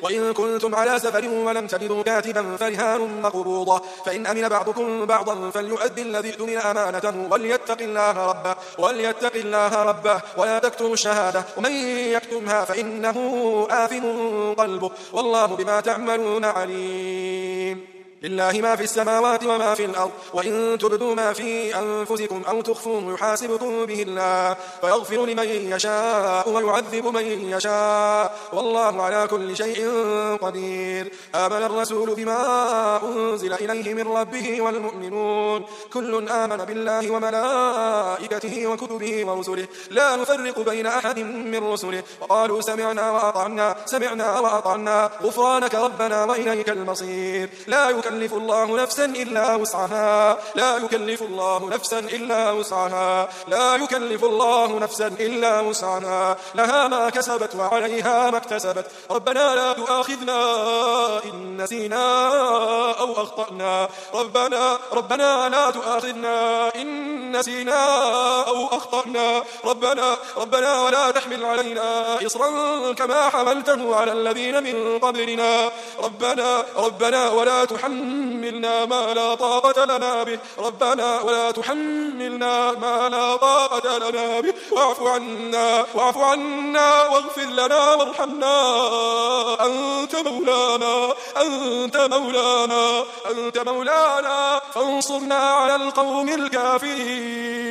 وإن كنتم على سفر ولم تجدوا كاتبا فرهان مقبوضة فإن أمن بعضكم بعضا فليؤدي الذي اؤتمن أمانته وليتق الله ربه ولا تكتموا الشهادة ومن يكتمها فإنه آثم قلبه والله بما تعملون عليم. لله ما في السماوات وما في الأرض وإن تبدوا ما في أنفسكم أو تخفوه يحاسبكم به الله فيغفر لمن يشاء ويعذب من يشاء والله على كل شيء قدير. آمن الرسول بما أنزل إليه من ربه والمؤمنون كل آمن بالله وملائكته وكتبه ورسله لا نفرق بين أحد من رسله وقالوا سمعنا وأطعنا غفرانك ربنا وإليك المصير. لا يكلف الله نفسا إلا وسعها لها ما كسبت وعليها ما اكتسبت ربنا لا تؤاخذنا إن نسينا أو أخطأنا ربنا لا تؤاخذنا إن نسينا أو أخطأنا ربنا ولا تحمل علينا إصرا كما حملته على الذين من قبلنا ربنا ولا تحملنا ما لا طاقة لنا به واعف عنا واغفر لنا وارحمنا أنت مولانا فانصرنا على القوم الكافرين.